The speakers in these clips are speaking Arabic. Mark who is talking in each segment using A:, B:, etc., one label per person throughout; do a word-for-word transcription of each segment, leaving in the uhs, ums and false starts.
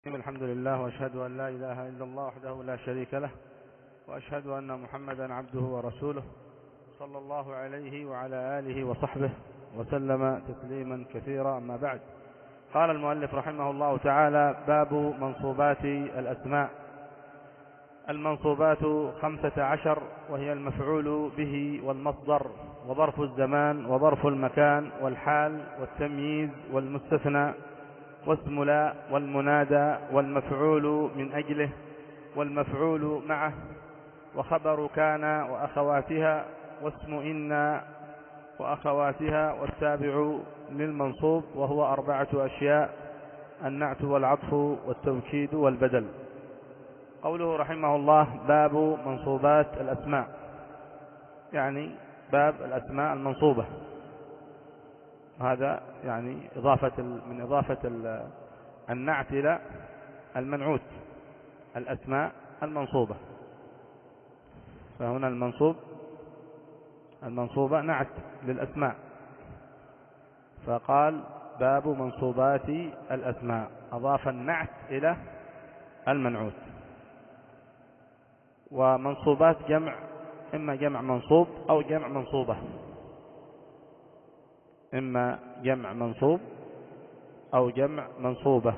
A: الحمد لله، وأشهد أن لا إله إلا الله وحده لا شريك له، وأشهد أن محمدا عبده ورسوله صلى الله عليه وعلى آله وصحبه وسلم تسليما كثيرا. أما بعد، قال المؤلف رحمه الله تعالى: باب منصوبات الأسماء. المنصوبات خمسة عشر، وهي المفعول به والمصدر وظرف الزمان وظرف المكان والحال والتمييز والمستثنى واسم لا والمنادى والمفعول من أجله والمفعول معه وخبر كان وأخواتها واسم إن وأخواتها والتابع للمنصوب، وهو أربعة أشياء: النعت والعطف والتوكيد والبدل. قوله رحمه الله: باب منصوبات الأسماء، يعني باب الأسماء المنصوبة. هذا يعني إضافة من إضافة النعت إلى المنعوت، الأسماء المنصوبة. فهنا المنصوب المنصوبة نعت للأسماء، فقال: باب منصوبات الأسماء، أضاف النعت إلى المنعوت. ومنصوبات جمع، إما جمع منصوب أو جمع منصوبة، إما جمع منصوب أو جمع منصوبة.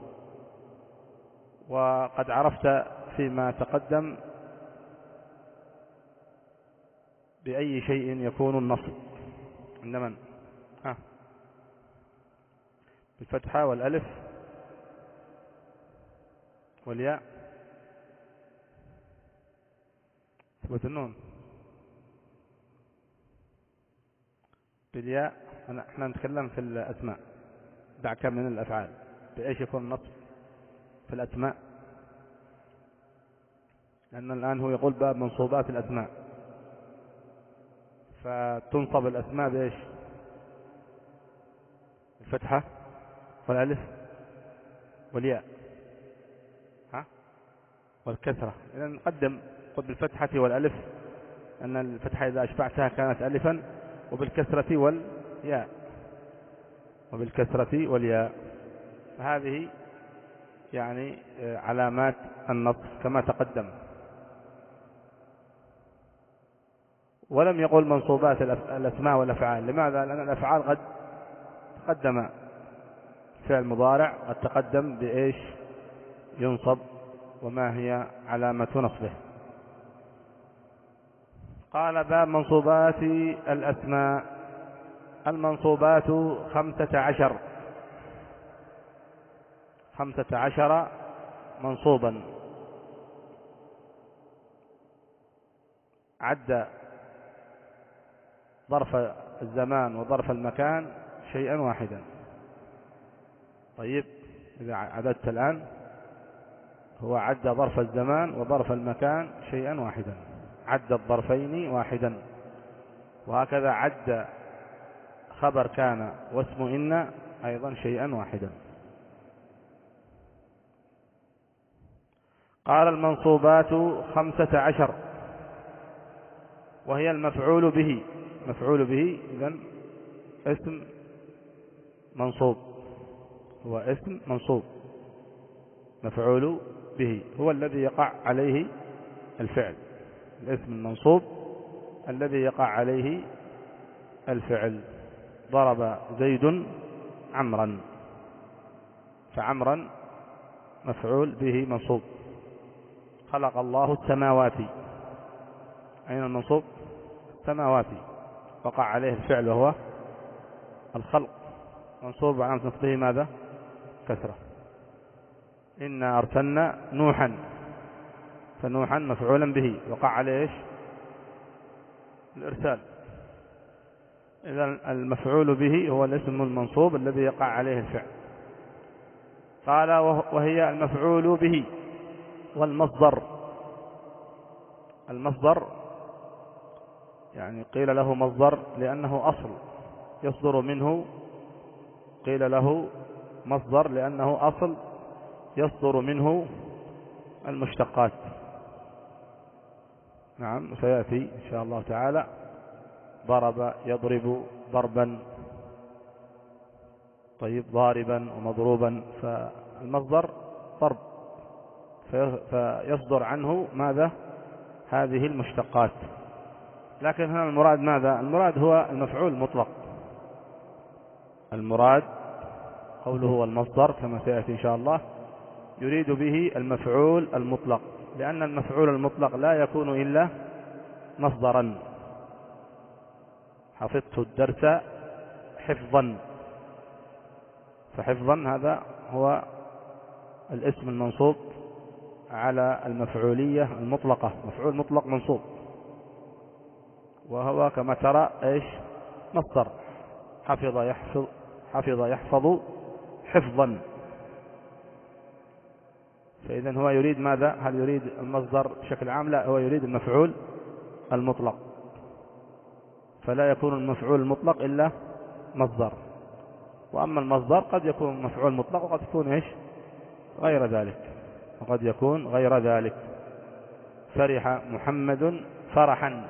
A: وقد عرفت فيما تقدم بأي شيء يكون النصب عند من؟ ها بالفتحة والألف والياء، ثبت النون بالياء. احنا نتكلم في الأسماء، دعك من الأفعال. بأيش يكون النصب في الأسماء؟ لأن الآن هو يقول باب منصوبات الأسماء، فتنصب الأسماء بإيش؟ الفتحة والألف والياء ها والكسرة. إذا نقدم قل بالفتحة والألف، أن الفتحة إذا أشبعتها كانت ألفا، وبالكسرة والياء وبالكسرة والياء. فهذه يعني علامات النصب كما تقدم. ولم يقل منصوبات الأسماء والأفعال. لماذا؟ لأن الأفعال قد تقدم فعل مضارع، قد تقدم بإيش ينصب وما هي علامة نصبه. قال: باب منصوبات الأسماء. المنصوبات خمسة عشر، خمسة عشر منصوبا. عد ظرف الزمان وظرف المكان شيئا واحدا. طيب، إذا عددت الآن، هو عد ظرف الزمان وظرف المكان شيئا واحدا، عد الظرفين واحدا. وهكذا عد خبر كان واسم إن أيضا شيئا واحدا. قال: المنصوبات خمسة عشر، وهي المفعول به. مفعول به إذن اسم منصوب، هو اسم منصوب. مفعول به هو الذي يقع عليه الفعل، الاسم المنصوب الذي يقع عليه الفعل. ضرب زيد عمرا، فعمرا مفعول به منصوب. خلق الله السماوات، أين المنصوب؟ السماوات، وقع عليه الفعل وهو الخلق، منصوب وعلامة نصبه ماذا؟ كسرة. إنا أرسلنا نوحا، فنوحا مفعولا به، وقع عليه إيش؟ الإرسال. إذن المفعول به هو الاسم المنصوب الذي يقع عليه الفعل. قال: وهي المفعول به والمصدر. المصدر يعني قيل له مصدر لأنه أصل يصدر منه، قيل له مصدر لأنه أصل يصدر منه المشتقات. نعم، سيأتي إن شاء الله تعالى. ضرب يضرب ضربا، طيب ضاربا ومضروبا. فالمصدر ضرب، فيصدر عنه ماذا؟ هذه المشتقات. لكن هنا المراد ماذا؟ المراد هو المفعول المطلق. المراد قوله هو المصدر كما سيأتي إن شاء الله، يريد به المفعول المطلق، لأن المفعول المطلق لا يكون إلا مصدرا. حفظت الدرس حفظا، فحفظا هذا هو الاسم المنصوب على المفعولية المطلقة، مفعول مطلق منصوب، وهو كما ترى ايش؟ مصدر. حفظ يحفظ، حفظ يحفظ حفظا. فإذا هو يريد ماذا؟ هل يريد المصدر بشكل عام؟ لا، هو يريد المفعول المطلق، فلا يكون المفعول المطلق إلا مصدر. وأما المصدر قد يكون مفعول مطلق وقد يكون ايش؟ غير ذلك، وقد يكون غير ذلك. فرح محمد فرحا،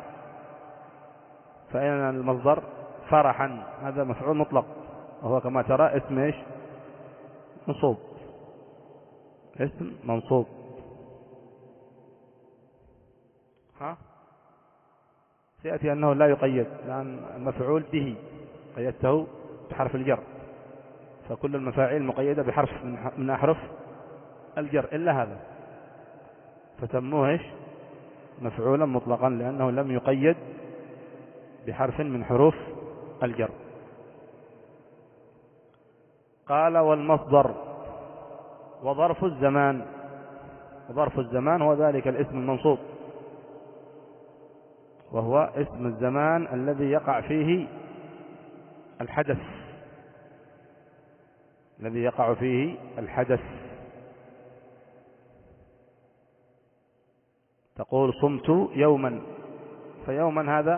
A: فإن المصدر فرحا هذا مفعول مطلق، وهو كما ترى اسم ايش؟ منصوب، اسم منصوب. ها سيأتي أنه لا يقيد، لأن المفعول به قيدته بحرف الجر، فكل المفاعيل مقيدة بحرف من أحرف الجر إلا هذا، فسموه ايش؟ مفعولا مطلقا، لأنه لم يقيد بحرف من حروف الجر. قال والمصدر وظرف الزمان. وظرف الزمان هو ذلك الاسم المنصوب، وهو اسم الزمان الذي يقع فيه الحدث، الذي يقع فيه الحدث. تقول صمت يوما، فيوما هذا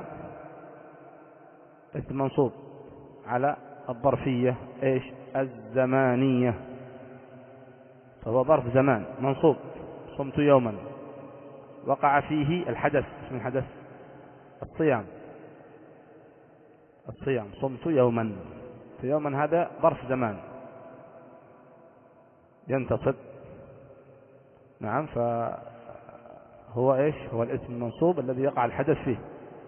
A: اسم منصوب على الظرفية ايش؟ الزمانية، فهو ظرف زمان منصوب. صمت يوما وقع فيه الحدث، اسم الحدث الصيام، الصيام. صمت يوما، في يوما هذا ظرف زمان ينتصب، نعم، فهو ايش؟ هو الاسم المنصوب الذي يقع الحدث فيه.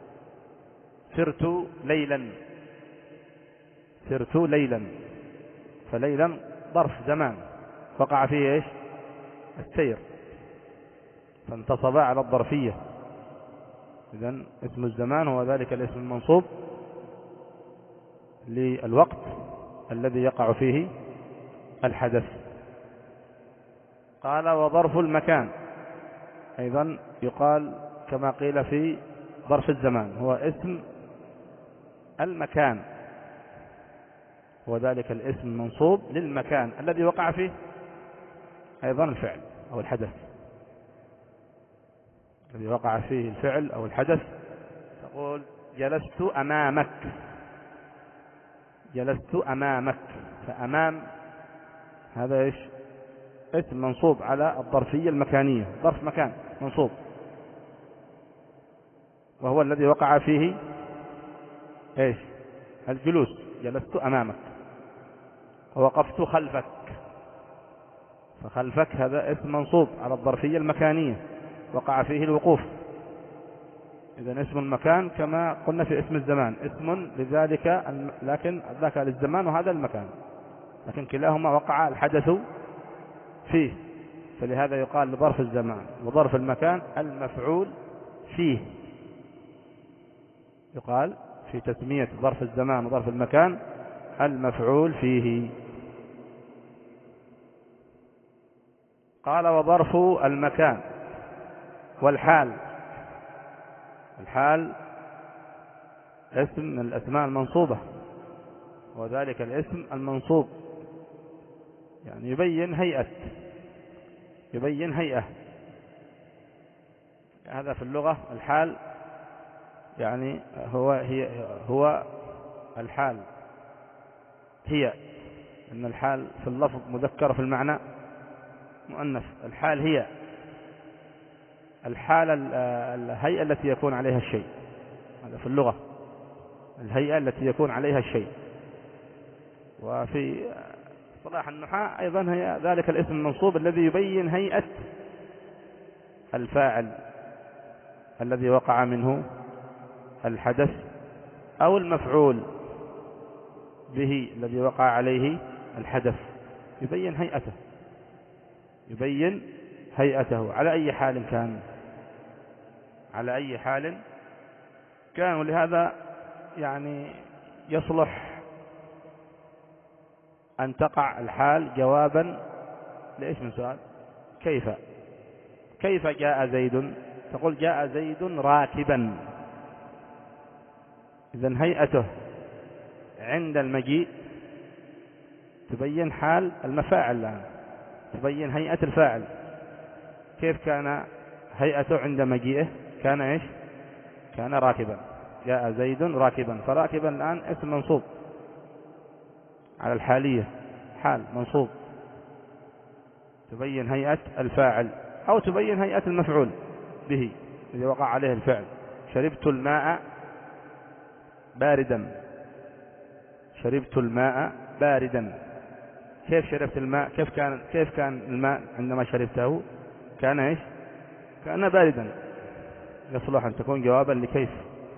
A: سرت ليلا، سرت ليلا، فليلا ظرف زمان وقع فيه ايش؟ السير، فانتصب على الظرفية. إذن اسم الزمان هو ذلك الاسم المنصوب للوقت الذي يقع فيه الحدث. قال وظرف المكان أيضا يقال كما قيل في ظرف الزمان، هو اسم المكان، هو ذلك الاسم المنصوب للمكان الذي وقع فيه أيضا الفعل أو الحدث، الذي وقع فيه الفعل أو الحدث. تقول جلست أمامك، جلست أمامك، فأمام هذا إيش؟ اسم منصوب على الظرفية المكانية، ظرف مكان منصوب، وهو الذي وقع فيه إيش؟ الجلوس. جلست أمامك ووقفت خلفك، فخلفك هذا اسم منصوب على الظرفية المكانية وقع فيه الوقوف. إذن اسم المكان كما قلنا في اسم الزمان اسم لذلك، لكن ذاك للزمان وهذا المكان، لكن كلاهما وقع الحدث فيه، فلهذا يقال لظرف الزمان وظرف المكان المفعول فيه. يقال في تسمية ظرف الزمان وظرف المكان المفعول فيه. قال وظرف المكان والحال. الحال اسم من الأسماء المنصوبة، وذلك الاسم المنصوب يعني يبين هيئة، يبين هيئة. هذا في اللغة الحال يعني هو هي هو الحال هي، أن الحال في اللفظ مذكر في المعنى مؤنث. الحال هي الحال الهيئة التي يكون عليها الشيء، هذا في اللغة الهيئة التي يكون عليها الشيء. وفي اصطلاح النحاة أيضا هي ذلك الاسم المنصوب الذي يبين هيئة الفاعل الذي وقع منه الحدث أو المفعول به الذي وقع عليه الحدث، يبين هيئته يبين هيئته على أي حال كان على أي حال كان. ولهذا يعني يصلح أن تقع الحال جوابا لإيش من سؤال؟ كيف كيف جاء زيد؟ تقول جاء زيد راكبا، إذن هيئته عند المجيء تبين حال المفاعل الآن، تبين هيئة الفاعل. كيف كان هيئته عند مجيئه؟ كان إيش؟ كان راكبا، جاء زيد راكبا، فراكبا الآن اسم منصوب على الحالية، حال منصوب تبين هيئة الفاعل أو تبين هيئة المفعول به الذي وقع عليه الفعل. شربت الماء باردا، شربت الماء باردا. كيف شربت الماء؟ كيف كان كيف كان الماء عندما شربته؟ كان ايش؟ كان باردا. يصلح أن تكون جوابا لكيف،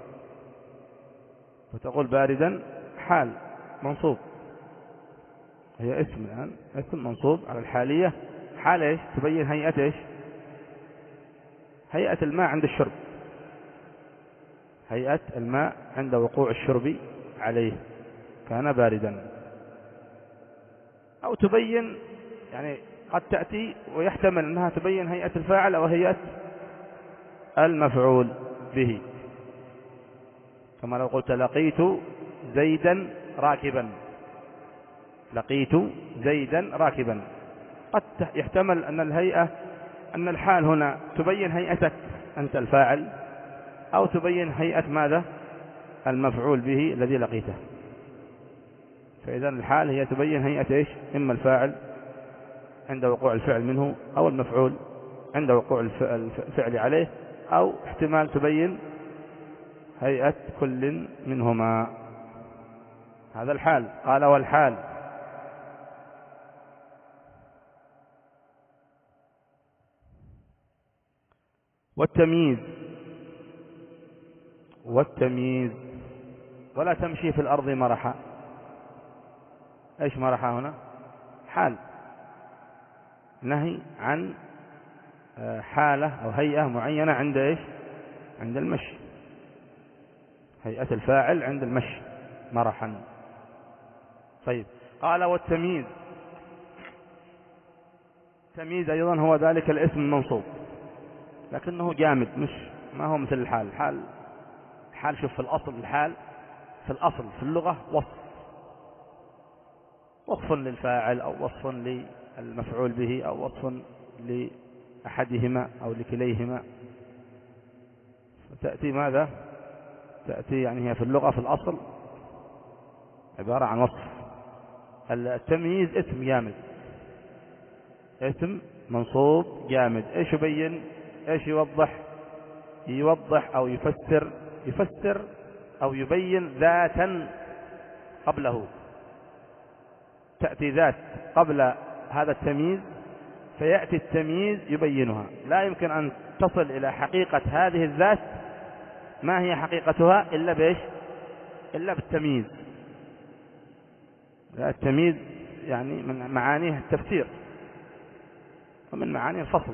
A: وتقول باردا حال منصوب، هي اسم الآن اسم منصوب على الحالية، حال ايش؟ تبين هيئة ايش؟ هيئة الماء عند الشرب، هيئة الماء عند وقوع الشرب عليه، كان باردا. أو تبين يعني قد تأتي ويحتمل أنها تبين هيئة الفاعل أو هيئة المفعول به، كما لو قلت لقيت زيدا راكبا، لقيت زيدا راكبا. قد يحتمل أن الهيئة أن الحال هنا تبين هيئتك أنت الفاعل، أو تبين هيئة ماذا؟ المفعول به الذي لقيته. فإذا الحال هي تبين هيئة إيش؟ إما الفاعل عند وقوع الفعل منه، أو المفعول عند وقوع الفعل عليه، أو احتمال تبين هيئة كل منهما. هذا الحال. قال والحال والتمييز والتمييز ولا تمشي في الأرض مرحا. إيش مرحا هنا؟ حال، نهي عن حالة أو هيئة معينة عند إيش؟ عند المشي، هيئة الفاعل عند المشي مرحا. طيب قال والتمييز، التمييز أيضا هو ذلك الاسم المنصوب لكنه جامد، مش ما هو مثل الحال. الحال الحال شوف في الأصل، الحال في الأصل في اللغة وصف، وصف للفاعل أو وصف للمفعول به أو وصف لأحدهما أو لكليهما. فتأتي ماذا؟ تأتي يعني هي في اللغة في الأصل عبارة عن وصف. التمييز اسم جامد، اسم منصوب جامد. ايش يبين؟ ايش يوضح؟ يوضح او يفسر يفسر او يبين ذاتا قبله. تأتي ذات قبل هذا التمييز فيأتي التمييز يبينها. لا يمكن أن تصل إلى حقيقة هذه الذات، ما هي حقيقتها إلا بإيش؟ إلا بالتمييز. التمييز يعني من معانيه التفسير ومن معاني الفصل.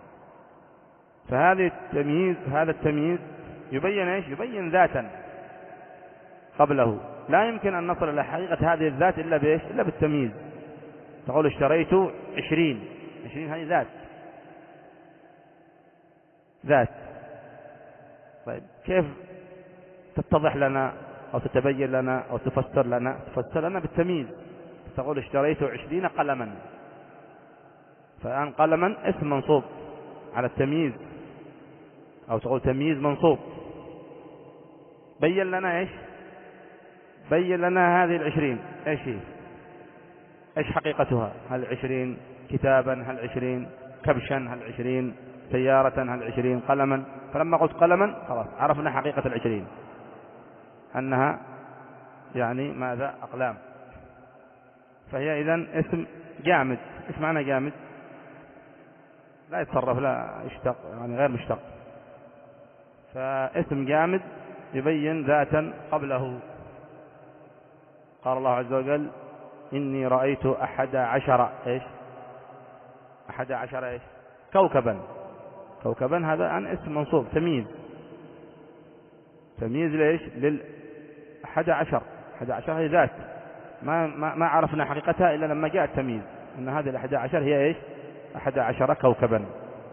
A: فهذه التمييز هذا التمييز يبين ايش؟ يبين ذاتا قبله. لا يمكن أن نصل إلى حقيقة هذه الذات إلا بإيش؟ إلا بالتمييز. تقول اشتريت عشرين، عشرين هذه ذات ذات طيب كيف تتضح لنا أو تتبين لنا أو تفسر لنا؟ تفسر لنا بالتمييز. تقول اشتريت عشرين قلما، فالآن قلما اسم منصوب على التمييز، أو تقول تمييز منصوب. بين لنا إيش؟ بين لنا هذه العشرين إيش هي؟ إيش حقيقتها؟ هل عشرين كتابا؟ هل عشرين كبشا؟ هل عشرين سيارة؟ هل عشرين قلما؟ فلما قلت قلما خلاص عرفنا حقيقة العشرين، أنها يعني ماذا؟ أقلام. فهي إذن اسم جامد. إيش معنى جامد؟ لا يتصرف، لا يشتق، يعني غير مشتق. فاسم جامد يبين ذاتا قبله. قال الله عز وجل إني رأيت أحد عشر إيش؟ أحد عشر إيش؟ كوكبا. كوكبا هذا عن اسم منصوب، تمييز. تمييز ليش؟ للأحد عشر. أحد عشر هي ذات، ما, ما, ما عرفنا حقيقتها إلا لما جاء التمييز أن هذه الأحد عشر هي إيش؟ أحد عشر كوكبا.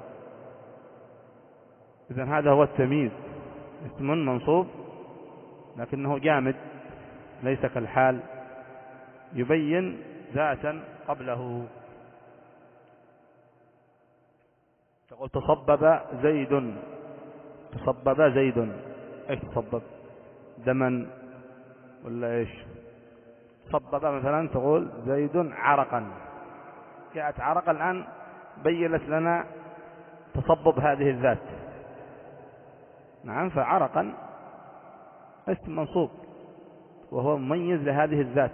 A: إذن هذا هو التمييز، اسم منصوب لكنه جامد ليس كالحال، يبين ذاتا قبله. تقول تصبب زيد. تصبب زيد، ايش تصبب؟ دما ولا ايش؟ صبب مثلا تقول زيد عرقا. جاءت عرقا الآن بينت لنا تصبب هذه الذات. نعم، فعرقا اسم منصوب وهو مميز لهذه الذات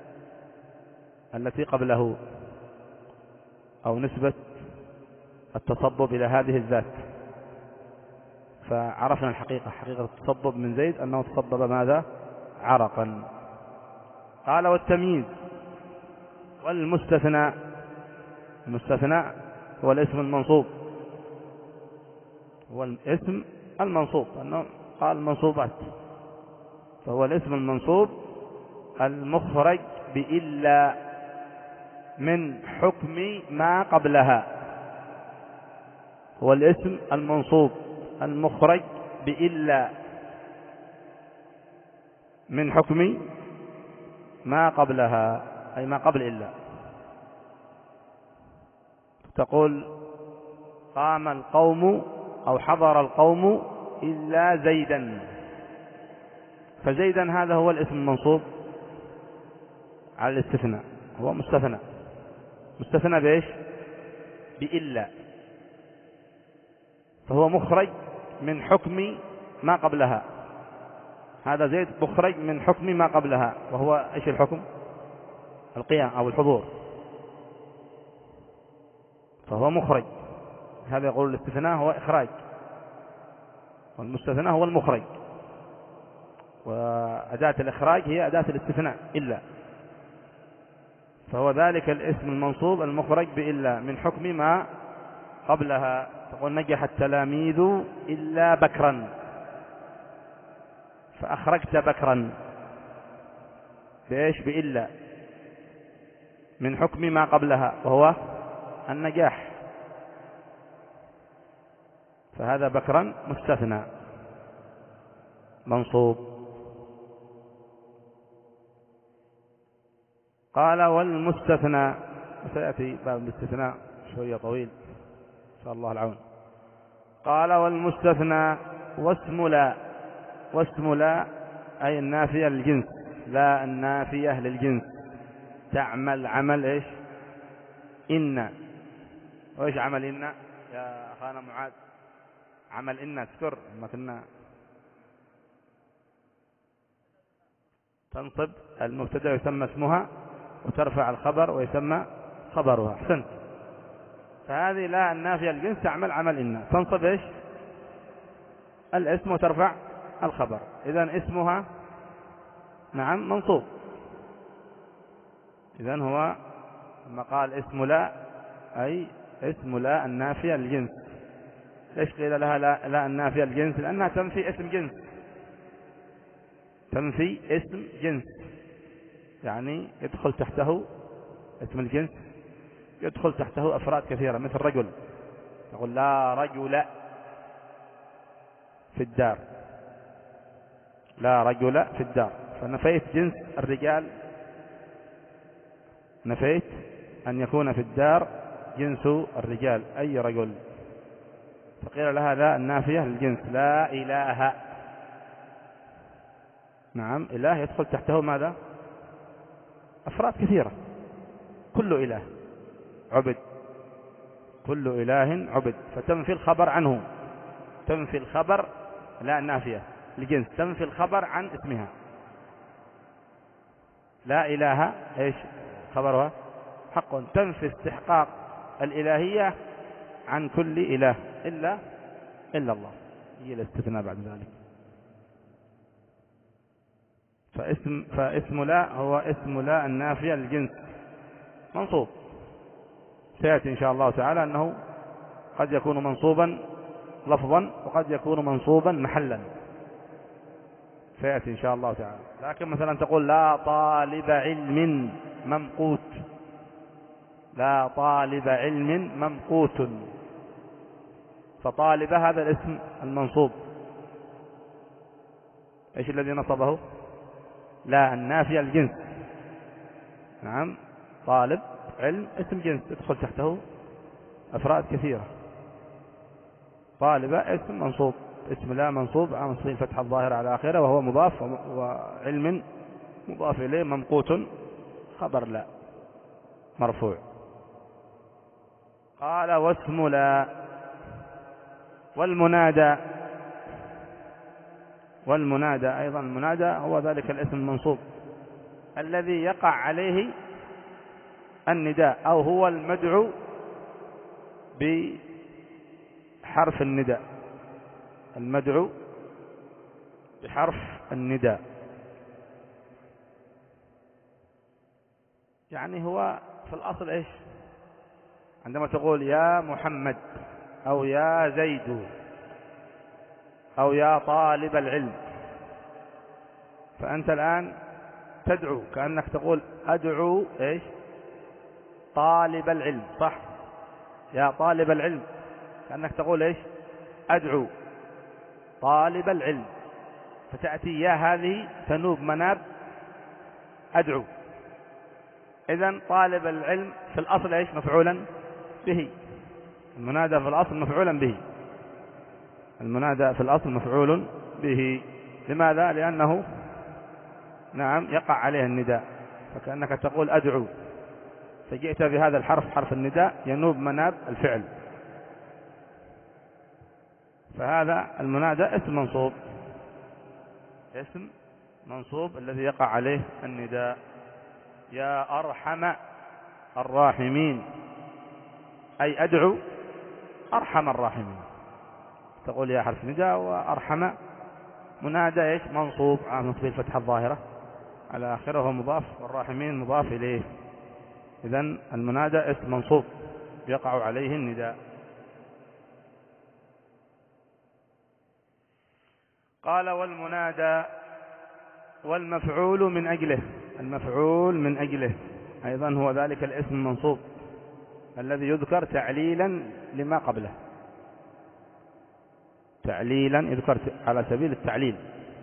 A: التي قبله، أو نسبة التصبب إلى هذه الذات. فعرفنا الحقيقة، حقيقة التصبب من زيد أنه تصبب ماذا؟ عرقا. قال والتمييز والمستثنى. المستثنى هو الاسم المنصوب، هو الاسم المنصوب، أنه قال المنصوبات، فهو الاسم المنصوب المخرج بإلا من حكم ما قبلها. هو الاسم المنصوب المخرج بإلا من حكم ما قبلها، أي ما قبل إلا. تقول قام القوم أو حضر القوم إلا زيدا، فزيدا هذا هو الاسم المنصوب على الاستثناء، هو مستثنى. مستثنى بإيش؟ بإلا، فهو مخرج من حكم ما قبلها. هذا زيد مخرج من حكم ما قبلها، وهو إيش الحكم؟ القيام أو الحضور، فهو مخرج. هذا يقول الاستثناء هو إخراج، والمستثنى هو المخرج، وأداة الإخراج هي أداة الاستثناء إلا. فهو ذلك الاسم المنصوب المخرج بإلا من حكم ما قبلها. تقول نجح التلاميذ إلا بكرا، فأخرجت بكرا بإيش؟ بإلا من حكم ما قبلها وهو النجاح، فهذا بكرا مستثنى منصوب. قال والمستثنى، وسيأتي باب الاستثناء شوية طويل إن شاء الله العون. قال والمستثنى واسم لا. واسم لا أي النافية للجنس، لا النافية للجنس، تعمل عمل إيش؟ إن. وإيش عمل إن يا أخانا معاذ؟ عمل إن اذكر ما كنا تنصب المبتدأ يسمى اسمها، وترفع الخبر ويسمى خبرها. أحسنت. فهذه لا النافية للجنس تعمل عمل إن، تنصب إيش؟ الاسم وترفع الخبر. إذن اسمها نعم منصوب. إذن هو لما قال اسم لا أي اسم لا النافية للجنس. ليش قيل لها لا, لا النافية للجنس؟ لأنها تنفي اسم جنس، تنفي اسم جنس، يعني يدخل تحته اسم الجنس، يدخل تحته أفراد كثيرة مثل رجل، تقول لا رجل في الدار، لا رجل في الدار، فنفيت جنس الرجال، نفيت أن يكون في الدار جنس الرجال أي رجل، فقيل لها لا النافية للجنس. لا إله، نعم إله يدخل تحته ماذا؟ أفراد كثيرة، كل إله عبد، كل إله عبد، فتنفي الخبر عنه، تنفي الخبر، لا النافية للجنس تنفي الخبر عن اسمها. لا إله إيش؟ خبرها حق، تنفي استحقاق الإلهية عن كل إله إلا إلا الله، هي الاستثناء بعد ذلك. فاسم, فاسم لا هو اسم لا النافية للجنس منصوب. سيأتي إن شاء الله تعالى أنه قد يكون منصوبا لفظا وقد يكون منصوبا محلا، سيأتي إن شاء الله تعالى. لكن مثلا تقول لا طالب علم ممقوت، لا طالب علم ممقوت، فطالب هذا الاسم المنصوب ايش الذي نصبه؟ لا النافية الجنس. نعم، طالب علم اسم جنس يدخل تحته أفراد كثيرة. طالب اسم منصوب، اسم لا منصوب عن صيغة الفتحة الظاهرة على آخره وهو مضاف، وعلم مضاف إليه، ممقوت خبر لا مرفوع. قال واسم لا والمنادى. والمنادى أيضا، المنادى هو ذلك الاسم المنصوب الذي يقع عليه النداء، أو هو المدعو بحرف النداء، المدعو بحرف النداء. يعني هو في الأصل إيش؟ عندما تقول يا محمد أو يا زيد أو يا طالب العلم، فأنت الآن تدعو، كأنك تقول أدعو إيش؟ طالب العلم، صح؟ يا طالب العلم، كأنك تقول إيش؟ أدعو طالب العلم، فتأتي يا هذه تنوب مناب أدعو. إذن طالب العلم في الأصل إيش؟ مفعولا به. المنادى في الأصل مفعولا به، المنادى في الأصل مفعول به. لماذا؟ لأنه نعم يقع عليه النداء، فكأنك تقول أدعو، فجئت بهذا الحرف حرف النداء ينوب مناب الفعل، فهذا المنادى اسم منصوب، اسم منصوب الذي يقع عليه النداء. يا أرحم الراحمين، أي أدعو أرحم الراحمين. تقول يا حرف نداء، وأرحم منادى ايش؟ منصوب على نصب الفتحة الظاهرة على آخره وهو مضاف، والراحمين مضاف إليه. إذن المنادى اسم منصوب يقع عليه النداء. قال والمنادى والمفعول من أجله. المفعول من أجله أيضا هو ذلك الاسم المنصوب الذي يذكر تعليلا لما قبله، تعليلا يذكر على سبيل التعليل،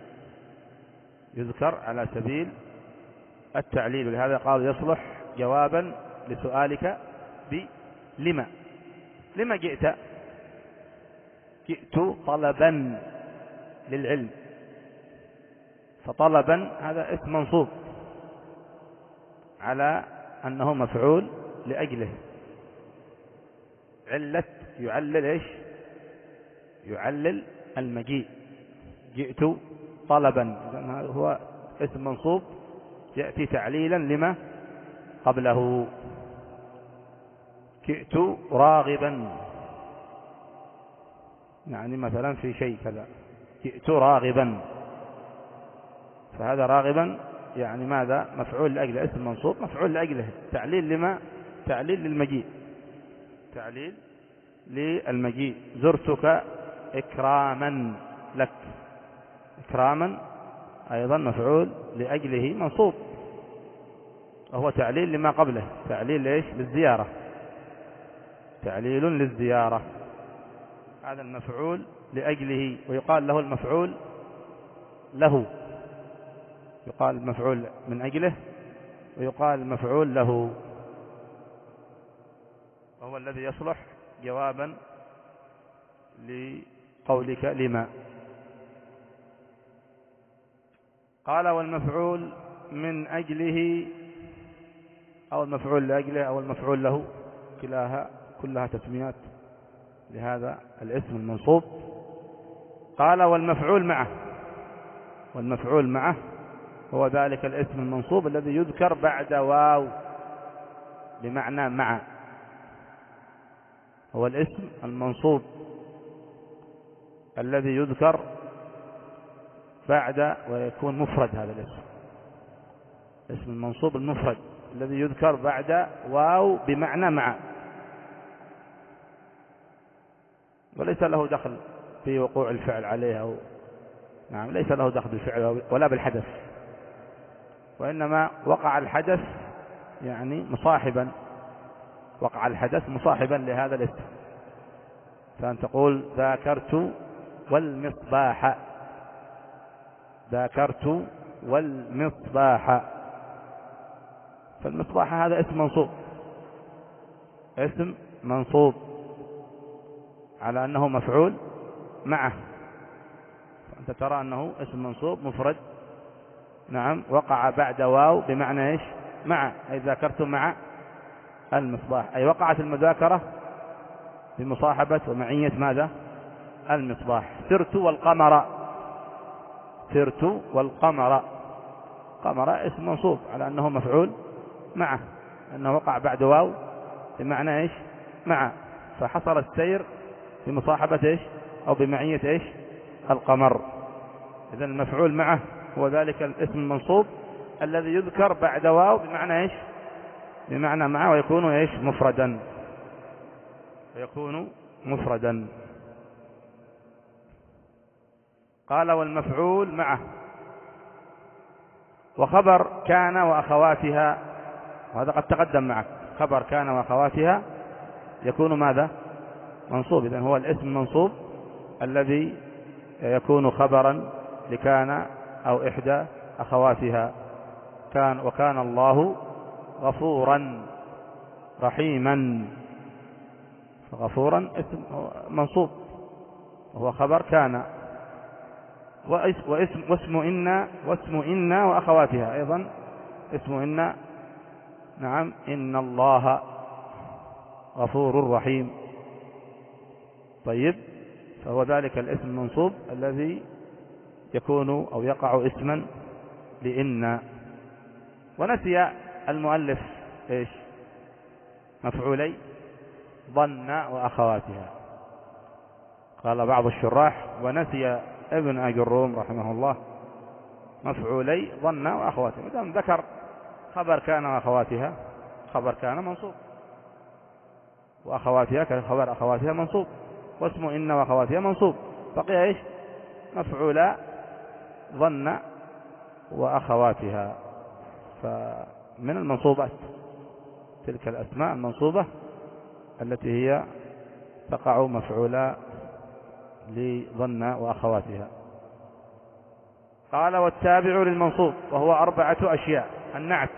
A: يذكر على سبيل التعليل. ولهذا قال يصلح جوابا لسؤالك بلما. لما جئت؟ جئت طلبا للعلم، فطلبا هذا اسم منصوب على أنه مفعول لأجله. علة يعلل إيش؟ يعلل المجيء. جئت طلبا، هذا هو اسم منصوب يأتي تعليلا لما قبله. جئت راغبا، يعني مثلا في شيء كذا، جئت راغبا، فهذا راغبا يعني ماذا؟ مفعول لأجله، اسم منصوب مفعول لأجله، تعليل لما؟ تعليل للمجيء، تعليل للمجيء. زرتك إكراما لك، إكراما أيضا مفعول لأجله منصوب، وهو تعليل لما قبله، تعليل ليش؟ للزيارة، تعليل للزيارة. هذا المفعول لأجله، ويقال له المفعول له، يقال المفعول من أجله ويقال المفعول له، وهو الذي يصلح جوابا لقولك لما. قال والمفعول من أجله أو المفعول لأجله أو المفعول له، كلاها كلها تسميات لهذا الاسم المنصوب. قال والمفعول معه. والمفعول معه هو ذلك الاسم المنصوب الذي يذكر بعد واو بمعنى مع، هو الاسم المنصوب الذي يذكر بعد ويكون مفرد. هذا الاسم اسم المنصوب المفرد الذي يذكر بعد واو بمعنى مع، وليس له دخل في وقوع الفعل عليه، أو نعم ليس له دخل بالفعل ولا بالحدث، وإنما وقع الحدث يعني مصاحبا، وقع الحدث مصاحبا لهذا الاسم. فأن تقول ذاكرت والمصباح، ذاكرت والمصباح، فالمصباح هذا اسم منصوب، اسم منصوب على أنه مفعول معه، فأنت ترى أنه اسم منصوب مفرد، نعم وقع بعد واو بمعنى إيش؟ مع، أي ذاكرت مع المصباح، أي وقعت المذاكرة بمصاحبة ومعية ماذا؟ المصباح. سرت والقمر، سرت والقمر، قمر اسم منصوب على أنه مفعول معه، أنه وقع بعد واو بمعنى إيش؟ مع، فحصل السير بمصاحبة إيش؟ أو بمعية إيش؟ القمر. إذن المفعول معه هو ذلك الاسم المنصوب الذي يذكر بعد واو بمعنى إيش؟ بمعنى معه، ويكون إيش؟ مفردا، ويكون مفردا. قال والمفعول معه. وخبر كان وأخواتها، وهذا قد تقدم معك، خبر كان وأخواتها يكون ماذا؟ منصوب. إذن هو الاسم المنصوب الذي يكون خبرا لكان أو إحدى أخواتها. كان وكان الله غفورا رحيما، فغفورا اسم منصوب وهو خبر كان. واسم واسم إن واسم إن وأخواتها أيضا اسم إن، نعم إن الله غفور رحيم. طيب، فهو ذلك الاسم المنصوب الذي يكون أو يقع اسما لإن. ونسي المؤلف إيش؟ مفعولي ظن وأخواتها. قال بعض الشراح ونسي ابن أجروم رحمه الله مفعولي ظن وأخواتها، مدام ذكر خبر كان وأخواتها، خبر كان منصوب، وأخواتها كخبر أخواتها منصوب، واسم إن وأخواتها منصوب، بقي إيش؟ مفعولا ظن وأخواتها. فمن المنصوبات تلك الأسماء المنصوبة التي هي تقع مفعولا لظن وأخواتها. قال والتابع للمنصوب وهو أربعة أشياء: النعت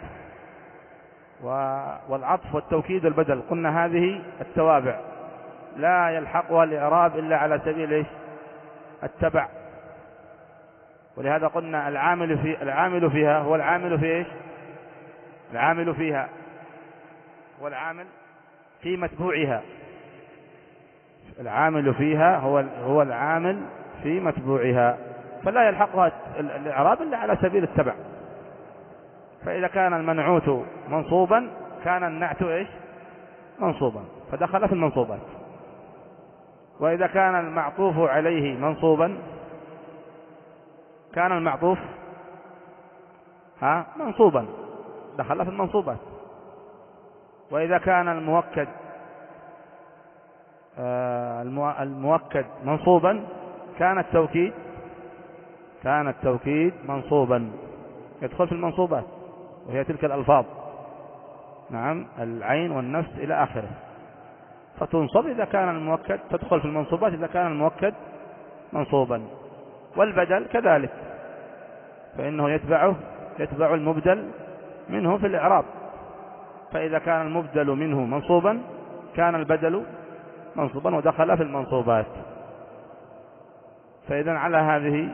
A: والعطف والتوكيد والبدل. قلنا هذه التوابع لا يلحقها الإعراب إلا على سبيل إيش؟ التبع. ولهذا قلنا العامل في العامل فيها هو العامل في إيش؟ العامل فيها هو العامل في متبوعها. العامل فيها هو هو العامل في متبوعها، فلا يلحقها الإعراب إلا على سبيل التبع. فإذا كان المنعوت منصوبا كان النعت إيش؟ منصوبا، فدخل في المنصوبات. وإذا كان المعطوف عليه منصوبا كان المعطوف ها منصوبا، دخل في المنصوبات. وإذا كان المؤكد آه المؤكد منصوبا كان التوكيد كان التوكيد منصوبا، يدخل في المنصوبات، وهي تلك الألفاظ، نعم العين والنفس إلى آخره، فتنصب إذا كان المؤكد، تدخل في المنصوبات إذا كان المؤكد منصوبا. والبدل كذلك، فإنه يتبعه يتبع المبدل منه في الإعراب، فإذا كان المبدل منه منصوبا كان البدل منصوبا ودخل في المنصوبات. فإذا على هذه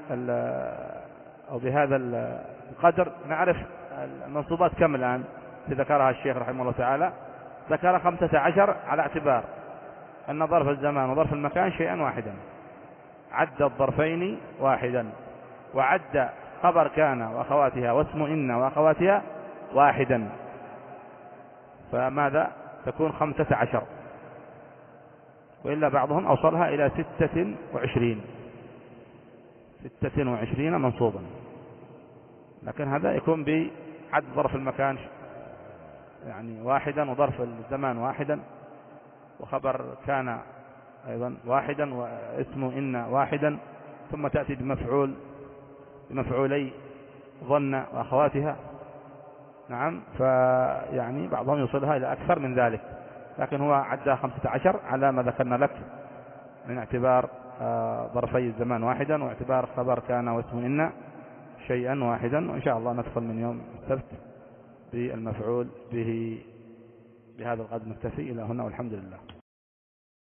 A: أو بهذا القدر نعرف المنصوبات كم الآن ذكرها الشيخ رحمه الله تعالى. ذكر خمسة عشر على اعتبار أن ظرف الزمان وظرف المكان شيئا واحدا، عد الظرفين واحدا، وعد خبر كان وأخواتها واسم إن وأخواتها واحدا. فماذا تكون خمسة عشر، وإلا بعضهم أوصلها إلى ستة وعشرين ستة وعشرين منصوبا، لكن هذا يكون بعد ظرف المكان يعني واحدا، وظرف الزمان واحدا، وخبر كان أيضا واحدا، واسم إن واحدا، ثم تأتي بمفعول بمفعولي ظن وأخواتها. نعم، فيعني بعضهم يوصلها إلى أكثر من ذلك، لكن هو عدى خمسة عشر على ما ذكرنا لك من اعتبار ظرفي الزمان واحدا، واعتبار خبر كان واسم إن شيئا واحدا. وإن شاء الله ندخل من يوم السبت بالمفعول به. بهذا القدر نكتفي إلى هنا، والحمد لله.